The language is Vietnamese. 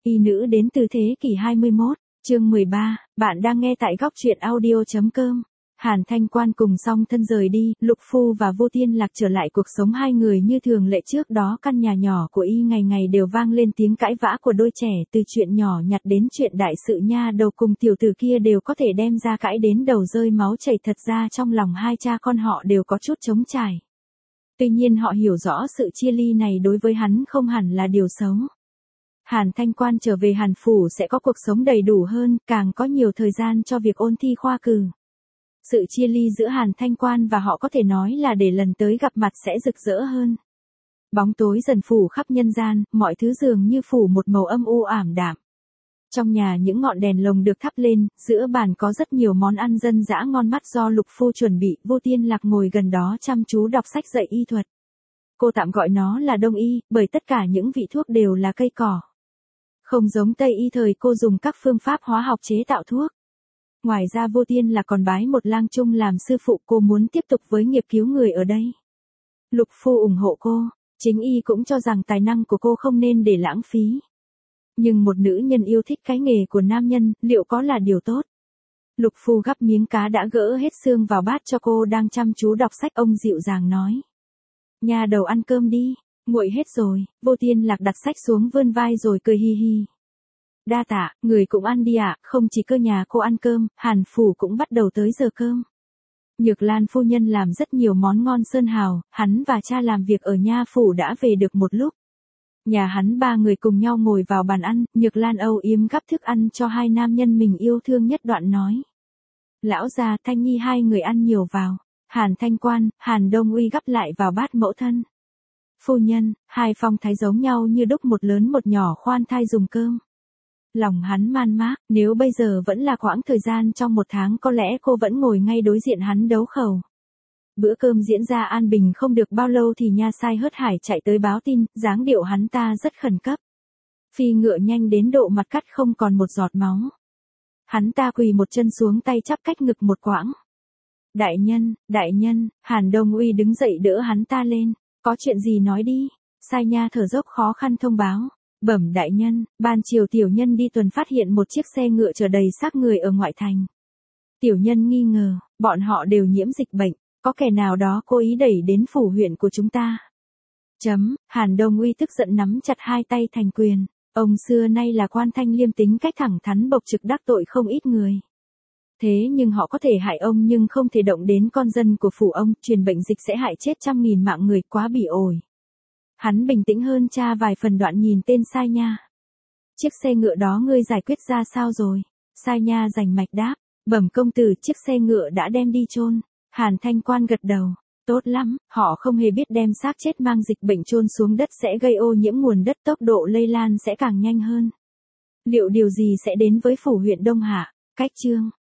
Y nữ đến từ thế kỷ 21, chương 13, bạn đang nghe tại góc truyện audio.com. Hàn Thanh Quan cùng song thân rời đi, Lục Phu và Vô Tiên Lạc trở lại cuộc sống hai người như thường lệ. Trước đó căn nhà nhỏ của Y ngày ngày đều vang lên tiếng cãi vã của đôi trẻ, từ chuyện nhỏ nhặt đến chuyện đại sự. Nha đầu cùng tiểu tử kia đều có thể đem ra cãi đến đầu rơi máu chảy. Thật ra trong lòng hai cha con họ đều có chút trống trải. Tuy nhiên họ hiểu rõ sự chia ly này đối với hắn không hẳn là điều xấu. Hàn Thanh Quan trở về Hàn Phủ sẽ có cuộc sống đầy đủ hơn, càng có nhiều thời gian cho việc ôn thi khoa cử. Sự chia ly giữa Hàn Thanh Quan và họ có thể nói là để lần tới gặp mặt sẽ rực rỡ hơn. Bóng tối dần phủ khắp nhân gian, mọi thứ dường như phủ một màu âm u ảm đạm. Trong nhà những ngọn đèn lồng được thắp lên, giữa bàn có rất nhiều món ăn dân dã ngon mắt do Lục Phu chuẩn bị. Vô Tiên Lạc ngồi gần đó chăm chú đọc sách dạy y thuật. Cô tạm gọi nó là Đông y, bởi tất cả những vị thuốc đều là cây cỏ. Không giống Tây y thời cô dùng các phương pháp hóa học chế tạo thuốc. Ngoài ra Vô Tiên Lạc còn bái một lang trung làm sư phụ. Cô muốn tiếp tục với nghiệp cứu người ở đây. Lục Phu ủng hộ cô, chính Y cũng cho rằng tài năng của cô không nên để lãng phí. Nhưng một nữ nhân yêu thích cái nghề của nam nhân, liệu có là điều tốt? Lục Phu gắp miếng cá đã gỡ hết xương vào bát cho cô đang chăm chú đọc sách. Ông dịu dàng nói: "Nhà đầu ăn cơm đi, nguội hết rồi." Vô Tiên Lạc đặt sách xuống vươn vai rồi cười hi hi. "Đa tạ, người cũng ăn đi ạ." Không chỉ cơ nhà cô ăn cơm, Hàn Phủ cũng bắt đầu tới giờ cơm. Nhược Lan phu nhân làm rất nhiều món ngon sơn hào, hắn và cha làm việc ở nha phủ đã về được một lúc. Nhà hắn ba người cùng nhau ngồi vào bàn ăn, Nhược Lan âu yếm gắp thức ăn cho hai nam nhân mình yêu thương nhất. Đoạn nói: "Lão già, Thanh Nhi hai người ăn nhiều vào." Hàn Thanh Quan, Hàn Đông Uy gắp lại vào bát mẫu thân. "Phu nhân." Hai phong thái giống nhau như đúc, một lớn một nhỏ khoan thai dùng cơm. Lòng hắn man mác, nếu bây giờ vẫn là quãng thời gian trong một tháng có lẽ cô vẫn ngồi ngay đối diện hắn đấu khẩu. Bữa cơm diễn ra an bình không được bao lâu thì nha sai hớt hải chạy tới báo tin, dáng điệu hắn ta rất khẩn cấp. Phi ngựa nhanh đến độ mặt cắt không còn một giọt máu. Hắn ta quỳ một chân xuống, tay chắp cách ngực một quãng. Đại nhân." Hàn Đông Uy đứng dậy đỡ hắn ta lên. "Có chuyện gì nói đi." Sai nha thở dốc khó khăn thông báo: "Bẩm đại nhân, ban chiều tiểu nhân đi tuần phát hiện một chiếc xe ngựa chở đầy xác người ở ngoại thành. Tiểu nhân nghi ngờ, bọn họ đều nhiễm dịch bệnh, có kẻ nào đó cố ý đẩy đến phủ huyện của chúng ta." Hàn Đông Uy tức giận nắm chặt hai tay thành quyền. Ông xưa nay là quan thanh liêm, tính cách thẳng thắn bộc trực, đắc tội không ít người. Thế nhưng họ có thể hại ông nhưng không thể động đến con dân của phủ ông. Truyền bệnh dịch sẽ hại chết trăm nghìn mạng người, quá bỉ ổi. Hắn bình tĩnh hơn cha vài phần. Đoạn nhìn tên sai nha: "Chiếc xe ngựa đó ngươi giải quyết ra sao rồi?" Sai nha rành mạch đáp: "Bẩm công tử, chiếc xe ngựa đã đem đi chôn." Hàn Thanh Quan gật đầu: "Tốt lắm, họ không hề biết đem xác chết mang dịch bệnh chôn xuống đất sẽ gây ô nhiễm nguồn đất, tốc độ lây lan sẽ càng nhanh hơn. Liệu điều gì sẽ đến với phủ huyện Đông Hạ?" Cách chương